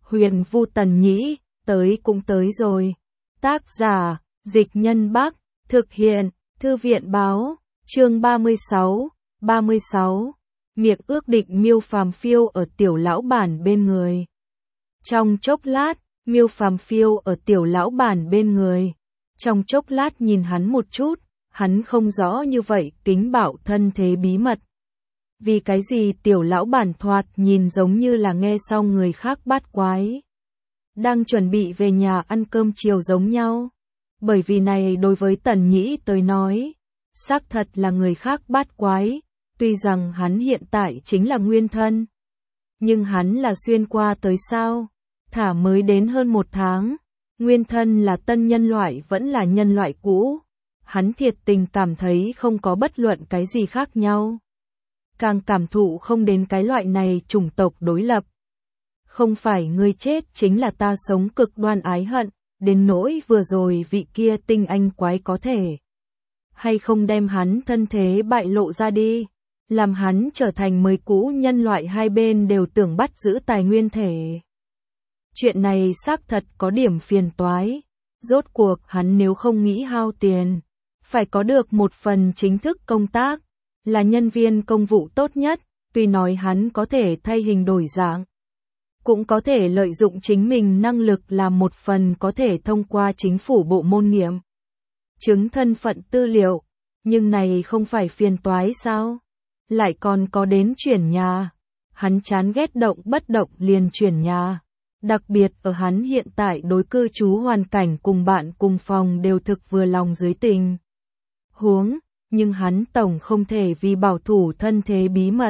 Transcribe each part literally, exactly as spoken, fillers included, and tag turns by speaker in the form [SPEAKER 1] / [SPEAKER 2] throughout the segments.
[SPEAKER 1] Huyền Vu Tần Nhĩ, tới cũng tới rồi. Tác giả, Dịch Nhân Bắc, thực hiện, Thư viện Báo, chương ba mươi sáu, ba mươi sáu. Miệng ước định Miêu Phàm phiêu ở Tiểu lão bản bên người. Trong chốc lát, Miêu Phàm phiêu ở Tiểu lão bản bên người. Trong chốc lát nhìn hắn một chút, hắn không rõ như vậy kính bảo thân thế bí mật. Vì cái gì Tiểu lão bản thoạt nhìn giống như là nghe xong người khác bát quái. Đang chuẩn bị về nhà ăn cơm chiều giống nhau. Bởi vì này đối với Tần Nhĩ tới nói, xác thật là người khác bát quái, tuy rằng hắn hiện tại chính là nguyên thân. Nhưng hắn là xuyên qua tới sao? Thả mới đến hơn một tháng, nguyên thân là tân nhân loại vẫn là nhân loại cũ. Hắn thiệt tình cảm thấy không có bất luận cái gì khác nhau. Càng cảm thụ không đến cái loại này chủng tộc đối lập. Không phải ngươi chết chính là ta sống cực đoan ái hận, đến nỗi vừa rồi vị kia tinh anh quái có thể hay không đem hắn thân thế bại lộ ra đi, làm hắn trở thành mới cũ nhân loại hai bên đều tưởng bắt giữ tài nguyên thể. Chuyện này xác thật có điểm phiền toái, rốt cuộc hắn nếu không nghĩ hao tiền, phải có được một phần chính thức công tác, là nhân viên công vụ tốt nhất, tuy nói hắn có thể thay hình đổi dạng. Cũng có thể lợi dụng chính mình năng lực làm một phần có thể thông qua chính phủ bộ môn nghiệm chứng thân phận tư liệu, nhưng này không phải phiền toái sao? Lại còn có đến chuyển nhà. Hắn chán ghét động bất động liền chuyển nhà. Đặc biệt ở hắn hiện tại đối cư trú hoàn cảnh cùng bạn cùng phòng đều thực vừa lòng dưới tình huống, nhưng hắn tổng không thể vì bảo thủ thân thế bí mật.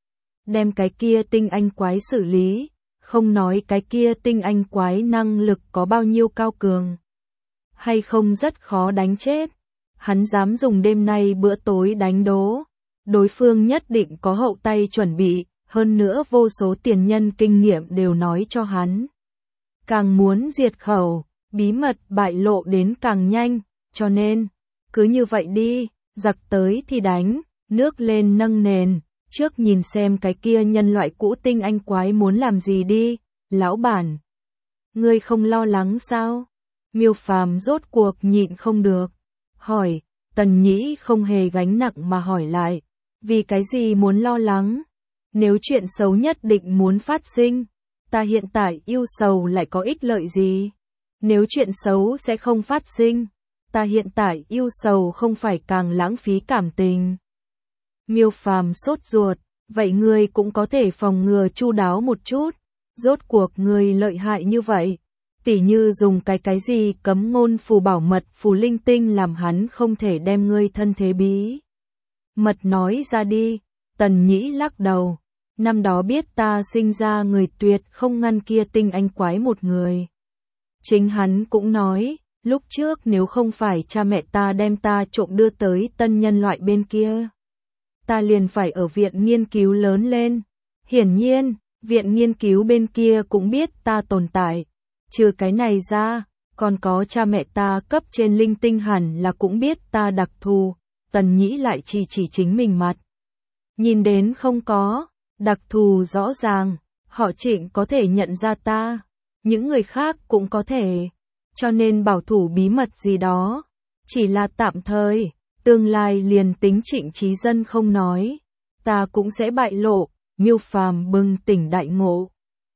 [SPEAKER 1] Đem cái kia tinh anh quái xử lý. Không nói cái kia tinh anh quái năng lực có bao nhiêu cao cường, hay không rất khó đánh chết. Hắn dám dùng đêm nay bữa tối đánh đố, đối phương nhất định có hậu tay chuẩn bị, hơn nữa vô số tiền nhân kinh nghiệm đều nói cho hắn. Càng muốn diệt khẩu, bí mật bại lộ đến càng nhanh, cho nên, cứ như vậy đi, giặc tới thì đánh, nước lên nâng nền. Trước nhìn xem cái kia nhân loại cũ tinh anh quái muốn làm gì đi, lão bản. Ngươi không lo lắng sao? Miêu Phàm rốt cuộc nhịn không được. Hỏi, Tần Nhĩ không hề gánh nặng mà hỏi lại. Vì cái gì muốn lo lắng? Nếu chuyện xấu nhất định muốn phát sinh, ta hiện tại yêu sầu lại có ích lợi gì? Nếu chuyện xấu sẽ không phát sinh, ta hiện tại yêu sầu không phải càng lãng phí cảm tình. Miêu Phàm sốt ruột, vậy ngươi cũng có thể phòng ngừa chu đáo một chút, rốt cuộc ngươi lợi hại như vậy, tỉ như dùng cái cái gì cấm ngôn phù bảo mật phù linh tinh làm hắn không thể đem ngươi thân thế bí mật nói ra đi. Tần Nhĩ lắc đầu, năm đó biết ta sinh ra người tuyệt không ngăn kia tinh anh quái một người. Chính hắn cũng nói, lúc trước nếu không phải cha mẹ ta đem ta trộm đưa tới tân nhân loại bên kia, ta liền phải ở viện nghiên cứu lớn lên. Hiển nhiên, viện nghiên cứu bên kia cũng biết ta tồn tại. Trừ cái này ra, còn có cha mẹ ta cấp trên linh tinh hẳn là cũng biết ta đặc thù. Tần Nhĩ lại chỉ chỉ chính mình mặt. Nhìn đến không có, đặc thù rõ ràng, họ Trịnh có thể nhận ra ta, những người khác cũng có thể. Cho nên bảo thủ bí mật gì đó, chỉ là tạm thời. Tương lai liền tính Trịnh Chí Dân không nói, ta cũng sẽ bại lộ. Miêu Phàm bừng tỉnh đại ngộ.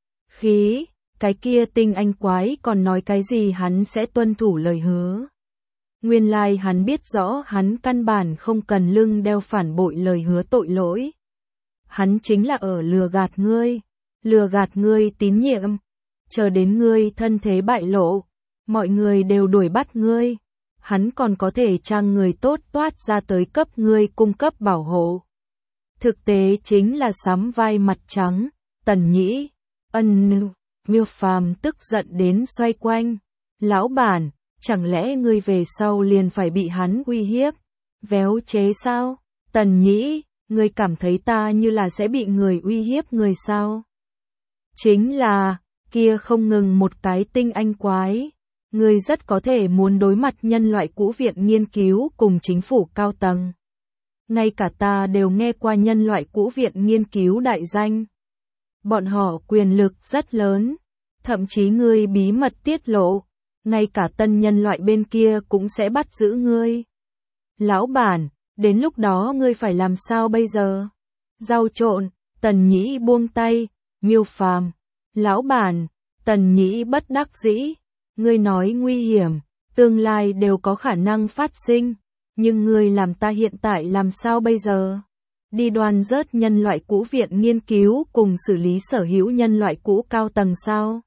[SPEAKER 1] Khí, cái kia tinh anh quái còn nói cái gì hắn sẽ tuân thủ lời hứa. Nguyên lai hắn biết rõ hắn căn bản không cần lưng đeo phản bội lời hứa tội lỗi. Hắn chính là ở lừa gạt ngươi, lừa gạt ngươi tín nhiệm, chờ đến ngươi thân thế bại lộ, mọi người đều đuổi bắt ngươi. Hắn còn có thể trang người tốt toát ra tới cấp ngươi cung cấp bảo hộ. Thực tế chính là sắm vai mặt trắng. Tần Nhĩ, ân nư, Miêu Phàm tức giận đến xoay quanh. Lão bản, chẳng lẽ ngươi về sau liền phải bị hắn uy hiếp, véo chế sao? Tần Nhĩ, ngươi cảm thấy ta như là sẽ bị người uy hiếp người sao? Chính là, kia không ngừng một cái tinh anh quái. Ngươi rất có thể muốn đối mặt nhân loại cũ viện nghiên cứu cùng chính phủ cao tầng. Ngay cả ta đều nghe qua nhân loại cũ viện nghiên cứu đại danh. Bọn họ quyền lực rất lớn, Thậm chí ngươi bí mật tiết lộ, ngay cả tân nhân loại bên kia cũng sẽ bắt giữ ngươi. Lão bản, đến lúc đó ngươi phải làm sao bây giờ? Rau trộn, Tần Nhĩ buông tay, Miêu Phàm. Lão bản, Tần Nhĩ bất đắc dĩ, ngươi nói nguy hiểm, tương lai đều có khả năng phát sinh, nhưng ngươi làm ta hiện tại làm sao bây giờ? Đi đoan rớt nhân loại cũ viện nghiên cứu cùng xử lý sở hữu nhân loại cũ cao tầng sao?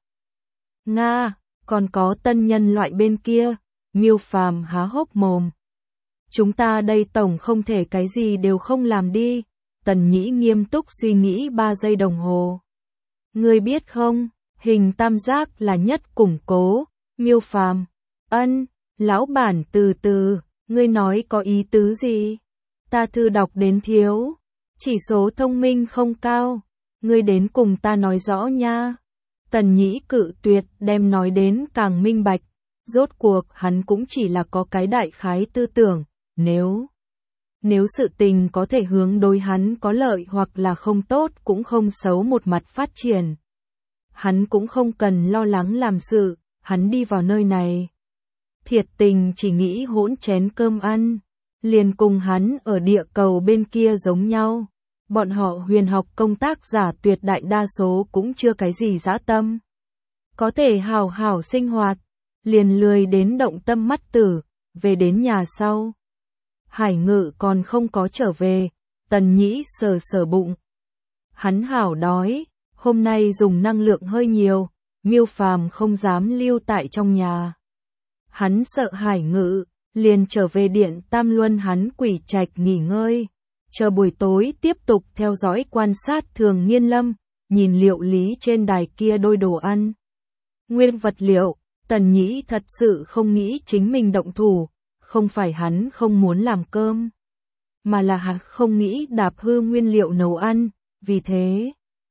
[SPEAKER 1] Nga, còn có tân nhân loại bên kia, Miêu Phàm há hốc mồm. Chúng ta đây tổng không thể cái gì đều không làm đi, Tần Nhĩ nghiêm túc suy nghĩ ba giây đồng hồ. Ngươi biết không, hình tam giác là nhất củng cố, Miêu Phàm. Ân, lão bản từ từ, ngươi nói có ý tứ gì? Ta thư đọc đến thiếu, chỉ số thông minh không cao, ngươi đến cùng ta nói rõ nha. Tần Nhĩ cự tuyệt đem nói đến càng minh bạch, rốt cuộc hắn cũng chỉ là có cái đại khái tư tưởng, nếu nếu sự tình có thể hướng đối hắn có lợi hoặc là không tốt cũng không xấu một mặt phát triển. Hắn cũng không cần lo lắng làm sự, hắn đi vào nơi này. Thiệt tình chỉ nghĩ hỗn chén cơm ăn, liền cùng hắn ở địa cầu bên kia giống nhau. Bọn họ huyền học công tác giả tuyệt đại đa số cũng chưa cái gì dã tâm. Có thể hào hào sinh hoạt, liền lười đến động tâm mắt tử, về đến nhà sau. Hải Ngự còn không có trở về, Tần Nhĩ sờ sờ bụng. Hắn hảo đói, hôm nay dùng năng lượng hơi nhiều, Miêu Phàm không dám lưu tại trong nhà. Hắn sợ Hải Ngự, liền trở về điện Tam Luân hắn quỷ trạch nghỉ ngơi. Chờ buổi tối tiếp tục theo dõi quan sát Thường Nghiên Lâm, nhìn liệu lý trên đài kia đôi đồ ăn. Nguyên vật liệu, Tần Nhĩ thật sự không nghĩ chính mình động thủ, không phải hắn không muốn làm cơm, mà là hắn không nghĩ đạp hư nguyên liệu nấu ăn, vì thế.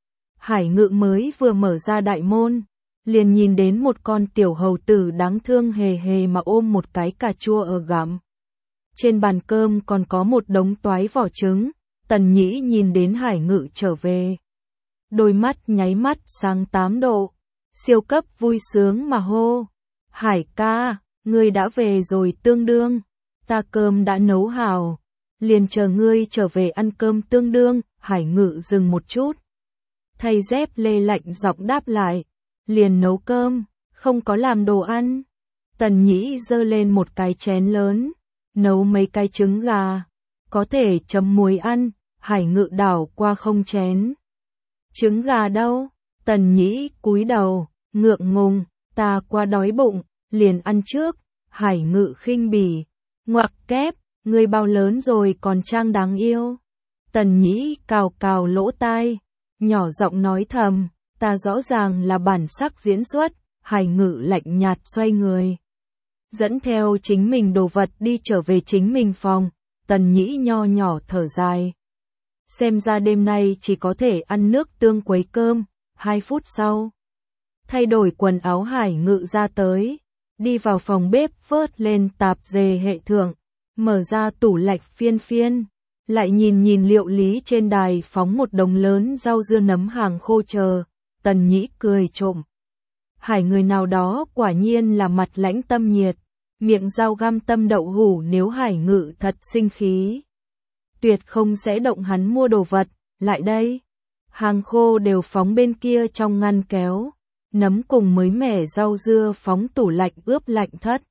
[SPEAKER 1] Hải Ngự mới vừa mở ra đại môn, liền nhìn đến một con tiểu hầu tử đáng thương hề hề mà ôm một cái cà chua ở gặm. Trên bàn cơm còn có một đống toái vỏ trứng, Tần Nhĩ nhìn đến Hải Ngự trở về. Đôi mắt nháy mắt sáng tám độ, siêu cấp vui sướng mà hô. Hải ca, ngươi đã về rồi tương đương, ta cơm đã nấu hào, liền chờ ngươi trở về ăn cơm tương đương. Hải Ngự dừng một chút, thay dép lê lạnh giọng đáp lại, liền nấu cơm, không có làm đồ ăn. Tần Nhĩ giơ lên một cái chén lớn, nấu mấy cái trứng gà, có thể chấm muối ăn. Hải Ngự đảo qua không chén. Trứng gà đâu? Tần Nhĩ cúi đầu, ngượng ngùng, ta quá đói bụng, liền ăn trước. Hải Ngự khinh bỉ, ngoặc kép, ngươi bao lớn rồi còn trang đáng yêu. Tần Nhĩ cào cào lỗ tai, nhỏ giọng nói thầm, ta rõ ràng là bản sắc diễn xuất. Hải Ngự lạnh nhạt xoay người, dẫn theo chính mình đồ vật đi trở về chính mình phòng. Tần Nhĩ nho nhỏ thở dài, xem ra đêm nay chỉ có thể ăn nước tương quấy cơm. Hai phút sau, thay đổi quần áo Hải Ngự ra tới, đi vào phòng bếp vớt lên tạp dề hệ thượng, mở ra tủ lạnh phiên phiên, lại nhìn nhìn liệu lý trên đài phóng một đống lớn rau dưa nấm hàng khô chờ. Tần Nhĩ cười trộm. Hải người nào đó quả nhiên là mặt lãnh tâm nhiệt, miệng dao găm tâm đậu hủ. Nếu Hải Ngự thật sinh khí, tuyệt không sẽ động hắn mua đồ vật. Lại đây, hàng khô đều phóng bên kia trong ngăn kéo, nấm cùng mới mẻ rau dưa phóng tủ lạnh ướp lạnh thất,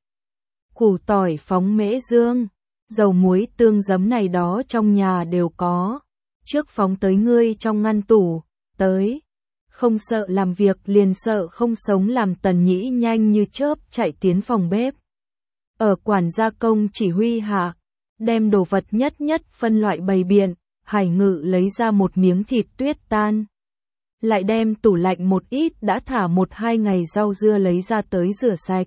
[SPEAKER 1] củ tỏi phóng mễ dương, dầu muối tương giấm này đó trong nhà đều có, trước phóng tới ngươi trong ngăn tủ. Tới, không sợ làm việc liền sợ không sống làm. Tần Nhĩ nhanh như chớp chạy tiến phòng bếp, ở quản gia công chỉ huy hạ, đem đồ vật nhất nhất phân loại bày biện. Hải Ngự lấy ra một miếng thịt tuyết tan, lại đem tủ lạnh một ít đã thả một hai ngày rau dưa lấy ra tới rửa sạch.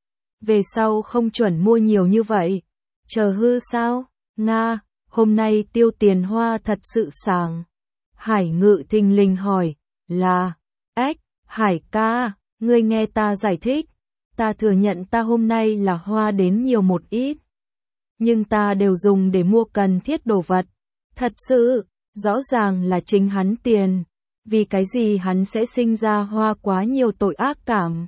[SPEAKER 1] Về sau không chuẩn mua nhiều như vậy, chờ hư sao? Nga, hôm nay tiêu tiền hoa thật sự sảng. Hải Ngự thình lình hỏi, là, ếch, Hải ca, ngươi nghe ta giải thích, ta thừa nhận ta hôm nay là hoa đến nhiều một ít, nhưng ta đều dùng để mua cần thiết đồ vật. Thật sự, rõ ràng là chính hắn tiền. Vì cái gì hắn sẽ sinh ra Hoa quá nhiều tội ác cảm?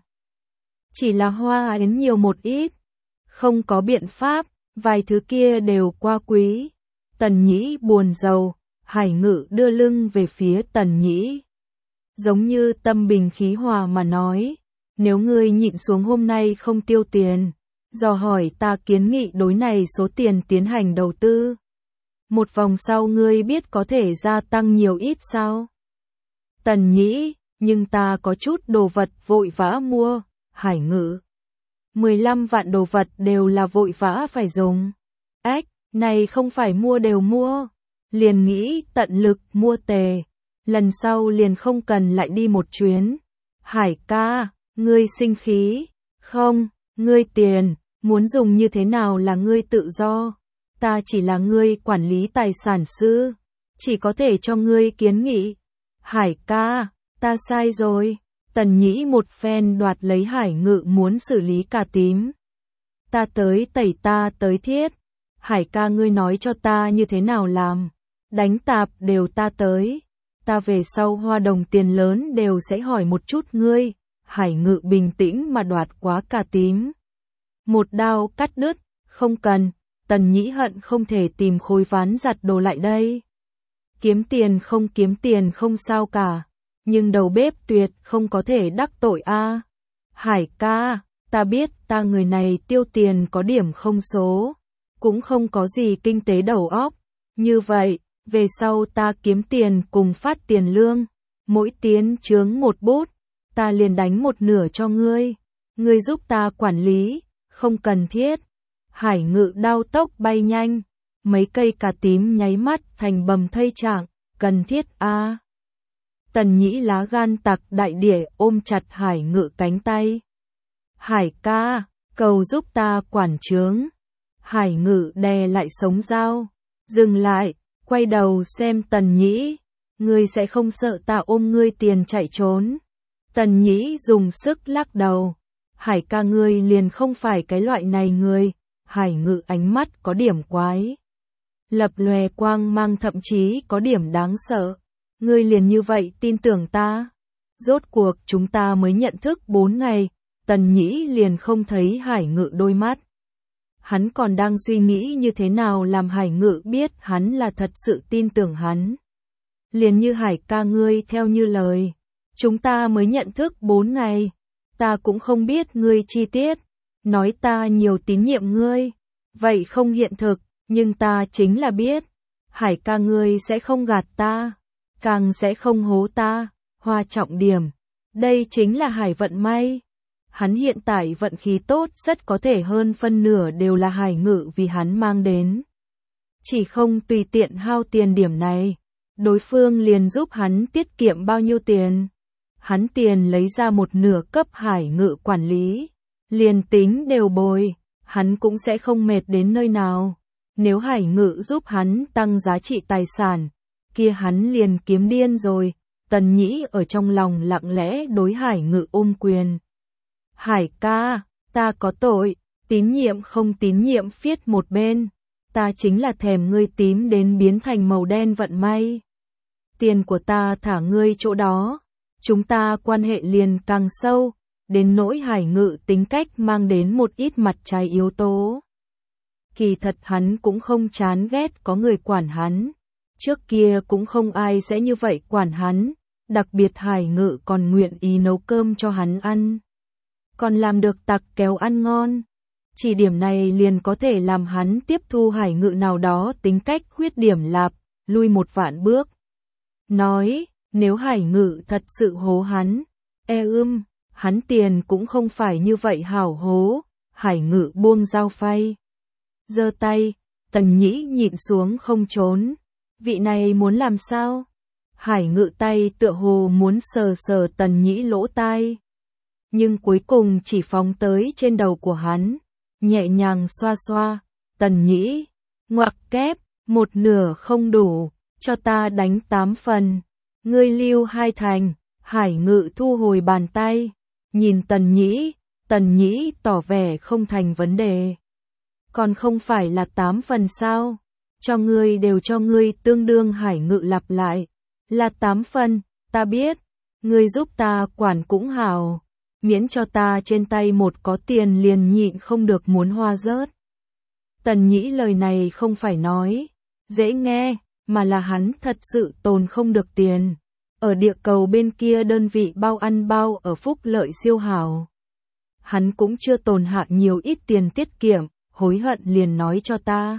[SPEAKER 1] Chỉ là Hoa Yến nhiều một ít. Không có biện pháp, vài thứ kia đều quá quý. Tần Nhĩ buồn rầu, Hải Ngự đưa lưng về phía Tần Nhĩ. Giống như tâm bình khí hòa mà nói, nếu ngươi nhịn xuống hôm nay không tiêu tiền, dò hỏi ta kiến nghị đối này số tiền tiến hành đầu tư. Một vòng sau ngươi biết có thể gia tăng nhiều ít sao? Tần Nhĩ, nhưng ta có chút đồ vật vội vã mua. Hải Ngự, mười lăm vạn đồ vật đều là vội vã phải dùng. Ách, này không phải mua đều mua. Liền nghĩ tận lực mua tề. Lần sau liền không cần lại đi một chuyến. Hải ca, ngươi sinh khí. Không, ngươi tiền, muốn dùng như thế nào là ngươi tự do. Ta chỉ là ngươi quản lý tài sản sư. Chỉ có thể cho ngươi kiến nghị. Hải ca, ta sai rồi. Tần Nhĩ một phen đoạt lấy Hải Ngự muốn xử lý cà tím. Ta tới tẩy ta tới thiết. Hải ca ngươi nói cho ta như thế nào làm. Đánh tạp đều ta tới. Ta về sau hoa đồng tiền lớn đều sẽ hỏi một chút ngươi. Hải Ngự bình tĩnh mà đoạt quá cà tím. Một đao cắt đứt, không cần. Tần Nhĩ hận không thể tìm khối ván giặt đồ lại đây. Kiếm tiền không kiếm tiền không sao cả. Nhưng đầu bếp tuyệt không có thể đắc tội a. À. Hải ca, ta biết ta người này tiêu tiền có điểm không số. Cũng không có gì kinh tế đầu óc. Như vậy, về sau ta kiếm tiền cùng phát tiền lương. Mỗi tiến chướng một bút, ta liền đánh một nửa cho ngươi. Ngươi giúp ta quản lý, không cần thiết. Hải Ngự đao tốc bay nhanh. Mấy cây cà tím nháy mắt thành bầm thây trạng, cần thiết a. À. Tần Nhĩ lá gan tặc đại địa ôm chặt Hải Ngự cánh tay. Hải ca, cầu giúp ta quản trướng. Hải Ngự đè lại sống dao. Dừng lại, quay đầu xem Tần Nhĩ. Ngươi sẽ không sợ ta ôm ngươi tiền chạy trốn. Tần Nhĩ dùng sức lắc đầu. Hải ca ngươi liền không phải cái loại này người. Hải Ngự ánh mắt có điểm quái. Lập lòe quang mang thậm chí có điểm đáng sợ. Ngươi liền như vậy tin tưởng ta. Rốt cuộc chúng ta mới nhận thức bốn ngày. Tần Nhĩ liền không thấy Hải Ngự đôi mắt. Hắn còn đang suy nghĩ như thế nào làm Hải Ngự biết hắn là thật sự tin tưởng hắn. Liền như Hải ca ngươi theo như lời. Chúng ta mới nhận thức bốn ngày. Ta cũng không biết ngươi chi tiết. Nói ta nhiều tín nhiệm ngươi. Vậy không hiện thực, nhưng ta chính là biết. Hải ca ngươi sẽ không gạt ta. Càng sẽ không hố ta. Hoa trọng điểm. Đây chính là Hải vận may. Hắn hiện tại vận khí tốt rất có thể hơn phân nửa đều là Hải Ngự vì hắn mang đến. Chỉ không tùy tiện hao tiền điểm này. Đối phương liền giúp hắn tiết kiệm bao nhiêu tiền. Hắn tiền lấy ra một nửa cấp Hải Ngự quản lý. Liền tính đều bồi, hắn cũng sẽ không mệt đến nơi nào. Nếu Hải Ngự giúp hắn tăng giá trị tài sản, kia hắn liền kiếm điên rồi. Tần Nhĩ ở trong lòng lặng lẽ đối Hải Ngự ôm quyền. Hải ca, ta có tội, tín nhiệm không tín nhiệm phiết một bên. Ta chính là thèm ngươi tím đến biến thành màu đen vận may. Tiền của ta thả ngươi chỗ đó. Chúng ta quan hệ liền càng sâu. Đến nỗi Hải Ngự tính cách mang đến một ít mặt trái yếu tố. Kỳ thật hắn cũng không chán ghét có người quản hắn. Trước kia cũng không ai sẽ như vậy quản hắn. Đặc biệt Hải Ngự còn nguyện ý nấu cơm cho hắn ăn. Còn làm được tặc kéo ăn ngon. Chỉ điểm này liền có thể làm hắn tiếp thu Hải Ngự nào đó tính cách khuyết điểm lạp, lui một vạn bước. Nói, nếu Hải Ngự thật sự hố hắn, e ưm, hắn tiền cũng không phải như vậy hảo hố. Hải Ngự buông dao phay. Giơ tay, Tần Nhĩ nhịn xuống không trốn. Vị này muốn làm sao? Hải Ngự tay tựa hồ muốn sờ sờ Tần Nhĩ lỗ tai. Nhưng cuối cùng chỉ phóng tới trên đầu của hắn. Nhẹ nhàng xoa xoa. Tần Nhĩ, ngoặc kép, một nửa không đủ, cho ta đánh tám phần. Ngươi lưu hai thành. Hải Ngự thu hồi bàn tay. Nhìn Tần Nhĩ, Tần Nhĩ tỏ vẻ không thành vấn đề. Còn không phải là tám phần sao? Cho ngươi đều cho ngươi tương đương. Hải Ngự lặp lại. Là tám phần, ta biết, ngươi giúp ta quản cũng hảo, miễn cho ta trên tay một có tiền liền nhịn không được muốn hoa rớt. Tần Nhĩ lời này không phải nói dễ nghe, mà là hắn thật sự tồn không được tiền. Ở địa cầu bên kia đơn vị bao ăn bao ở phúc lợi siêu hảo. Hắn cũng chưa tồn hạ nhiều ít tiền tiết kiệm, hối hận liền nói cho ta.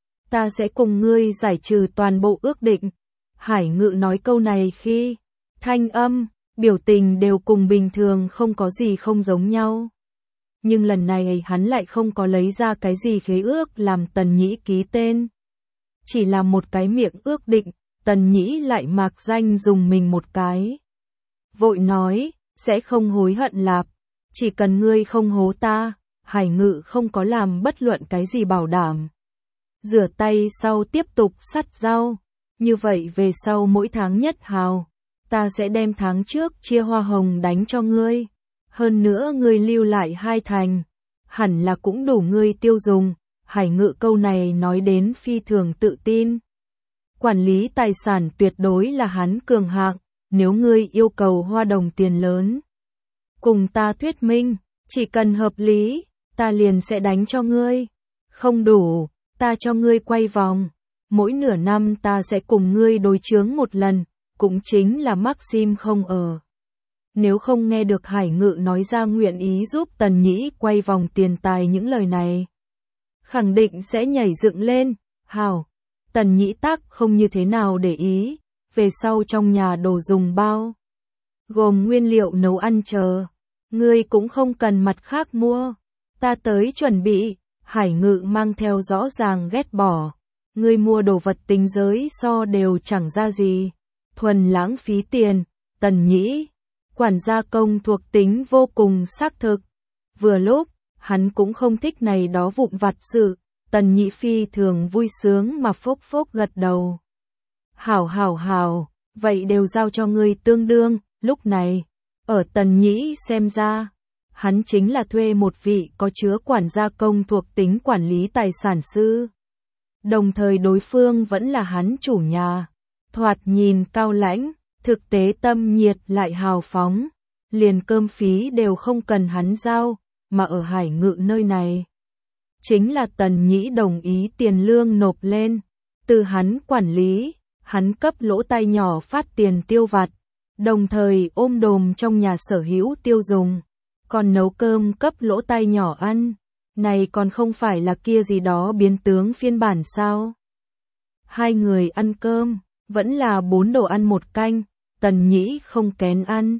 [SPEAKER 1] Ta sẽ cùng ngươi giải trừ toàn bộ ước định. Hải Ngự nói câu này khi thanh âm, biểu tình đều cùng bình thường không có gì không giống nhau. Nhưng lần này hắn lại không có lấy ra cái gì khế ước làm Tần Nhĩ ký tên. Chỉ là một cái miệng ước định, Tần Nhĩ lại mạc danh dùng mình một cái. Vội nói, sẽ không hối hận lạp, chỉ cần ngươi không hố ta. Hải Ngự không có làm bất luận cái gì bảo đảm. Rửa tay sau tiếp tục sắt rau, như vậy về sau mỗi tháng nhất hào, ta sẽ đem tháng trước chia hoa hồng đánh cho ngươi. Hơn nữa ngươi lưu lại hai thành, hẳn là cũng đủ ngươi tiêu dùng. Hải Ngự câu này nói đến phi thường tự tin. Quản lý tài sản tuyệt đối là hắn cường hạng, nếu ngươi yêu cầu hoa đồng tiền lớn. Cùng ta thuyết minh, chỉ cần hợp lý, ta liền sẽ đánh cho ngươi. Không đủ, ta cho ngươi quay vòng. Mỗi nửa năm ta sẽ cùng ngươi đối chướng một lần, cũng chính là Maxim không ở. Nếu không nghe được Hải Ngự nói ra nguyện ý giúp Tần Nhĩ quay vòng tiền tài những lời này, khẳng định sẽ nhảy dựng lên. Hảo, Tần Nhĩ Tắc không như thế nào để ý, về sau trong nhà đồ dùng bao, gồm nguyên liệu nấu ăn chờ, ngươi cũng không cần mặt khác mua, ta tới chuẩn bị. Hải Ngự mang theo rõ ràng ghét bỏ, ngươi mua đồ vật tính giới so đều chẳng ra gì, thuần lãng phí tiền. Tần Nhĩ, quản gia công thuộc tính vô cùng xác thực. Vừa lúc, hắn cũng không thích này đó vụn vặt sự. Tần Nhĩ phi thường vui sướng mà phốc phốc gật đầu. Hảo hảo hảo, vậy đều giao cho ngươi tương đương. Lúc này, ở Tần Nhĩ xem ra, hắn chính là thuê một vị có chứa quản gia công thuộc tính quản lý tài sản sư. Đồng thời đối phương vẫn là hắn chủ nhà. Thoạt nhìn cao lãnh, thực tế tâm nhiệt lại hào phóng. Liền cơm phí đều không cần hắn giao, mà ở Hải Ngự nơi này. Chính là Tần Nhĩ đồng ý tiền lương nộp lên. Từ hắn quản lý, hắn cấp lỗ tay nhỏ phát tiền tiêu vặt. Đồng thời ôm đồm trong nhà sở hữu tiêu dùng. Còn nấu cơm cấp lỗ tay nhỏ ăn, này còn không phải là kia gì đó biến tướng phiên bản sao? Hai người ăn cơm, vẫn là bốn đồ ăn một canh, Tần Nhĩ không kén ăn.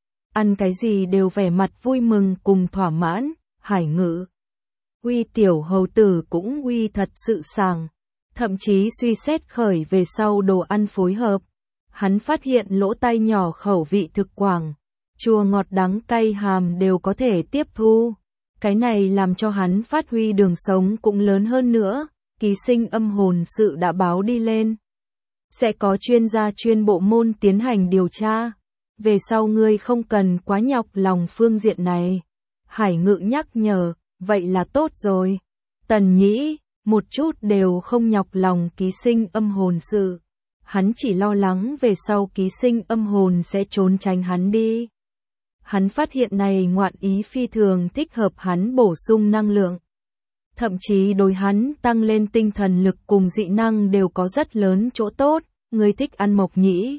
[SPEAKER 1] Ăn cái gì đều vẻ mặt vui mừng cùng thỏa mãn. Hải Ngự, uy tiểu hầu tử cũng uy thật sự sảng, thậm chí suy xét khởi về sau đồ ăn phối hợp. Hắn phát hiện lỗ tay nhỏ khẩu vị thực quảng. Chua ngọt đắng cay hàm đều có thể tiếp thu. Cái này làm cho hắn phát huy đường sống cũng lớn hơn nữa. Ký sinh âm hồn sự đã báo đi lên. Sẽ có chuyên gia chuyên bộ môn tiến hành điều tra. Về sau ngươi không cần quá nhọc lòng phương diện này. Hải Ngự nhắc nhở, vậy là tốt rồi. Tần Nhĩ, một chút đều không nhọc lòng ký sinh âm hồn sự. Hắn chỉ lo lắng về sau ký sinh âm hồn sẽ trốn tránh hắn đi. Hắn phát hiện này ngoạn ý phi thường thích hợp hắn bổ sung năng lượng. Thậm chí đối hắn tăng lên tinh thần lực cùng dị năng đều có rất lớn chỗ tốt. Ngươi thích ăn mộc nhĩ?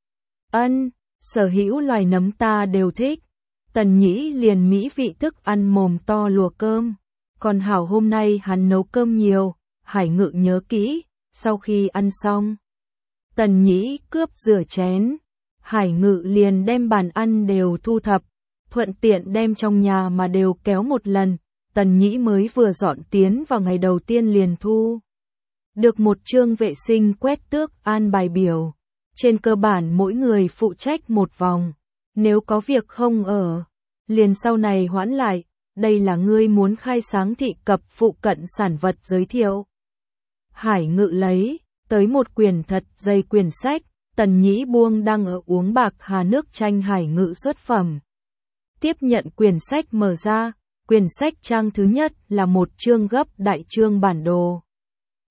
[SPEAKER 1] Ân, sở hữu loài nấm ta đều thích. Tần Nhĩ liền mỹ vị thức ăn mồm to lùa cơm. Còn hảo hôm nay hắn nấu cơm nhiều. Hải Ngự nhớ kỹ, sau khi ăn xong, Tần Nhĩ cướp rửa chén. Hải Ngự liền đem bàn ăn đều thu thập, thuận tiện đem trong nhà mà đều kéo một lần. Tần Nhĩ mới vừa dọn tiến vào ngày đầu tiên liền thu được một chương vệ sinh quét tước an bài biểu. Trên cơ bản mỗi người phụ trách một vòng. Nếu có việc không ở, liền sau này hoãn lại. Đây là ngươi muốn khai sáng thị cập phụ cận sản vật giới thiệu. Hải Ngự lấy tới một quyển thật dày quyển sách. Tần Nhĩ buông đang ở uống bạc hà nước chanh Hải Ngự xuất phẩm. Tiếp nhận quyển sách mở ra, quyển sách trang thứ nhất là một chương gấp đại chương bản đồ.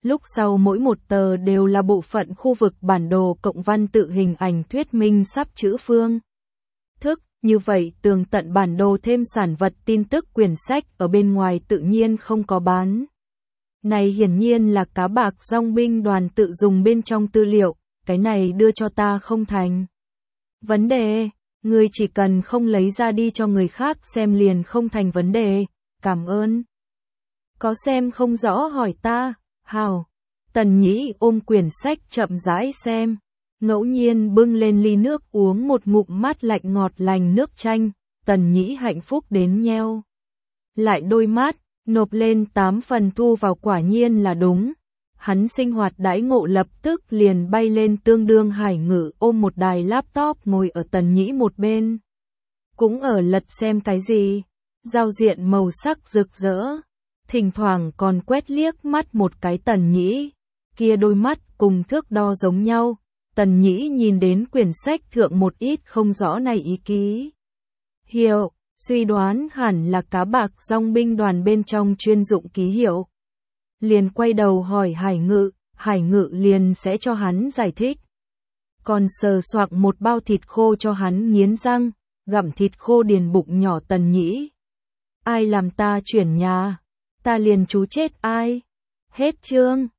[SPEAKER 1] Lúc sau mỗi một tờ đều là bộ phận khu vực bản đồ cộng văn tự hình ảnh thuyết minh sắp chữ phương thức, như vậy tường tận bản đồ thêm sản vật tin tức quyển sách ở bên ngoài tự nhiên không có bán. Này hiển nhiên là cá bạc dong binh đoàn tự dùng bên trong tư liệu, cái này đưa cho ta không thành vấn đề, ngươi chỉ cần không lấy ra đi cho người khác xem liền không thành vấn đề, cảm ơn. Có xem không rõ hỏi ta, hào. Tần Nhĩ ôm quyển sách chậm rãi xem, ngẫu nhiên bưng lên ly nước uống một ngụm mát lạnh ngọt lành nước chanh, Tần Nhĩ hạnh phúc đến nheo lại đôi mắt, nộp lên tám phần thu vào quả nhiên là đúng. Hắn sinh hoạt đãi ngộ lập tức liền bay lên tương đương Hải Ngự ôm một đài laptop ngồi ở Tần Nhĩ một bên. Cũng ở lật xem cái gì, giao diện màu sắc rực rỡ, thỉnh thoảng còn quét liếc mắt một cái Tần Nhĩ, kia đôi mắt cùng thước đo giống nhau. Tần Nhĩ nhìn đến quyển sách thượng một ít không rõ này ý ký hiệu, suy đoán hẳn là cá bạc dong binh đoàn bên trong chuyên dụng ký hiệu. Liền quay đầu hỏi Hải Ngự, Hải Ngự liền sẽ cho hắn giải thích. Còn sờ soạc một bao thịt khô cho hắn nghiến răng, gặm thịt khô điền bụng nhỏ Tần Nhĩ. Ai làm ta chuyển nhà, ta liền chú chết ai. Hết chương.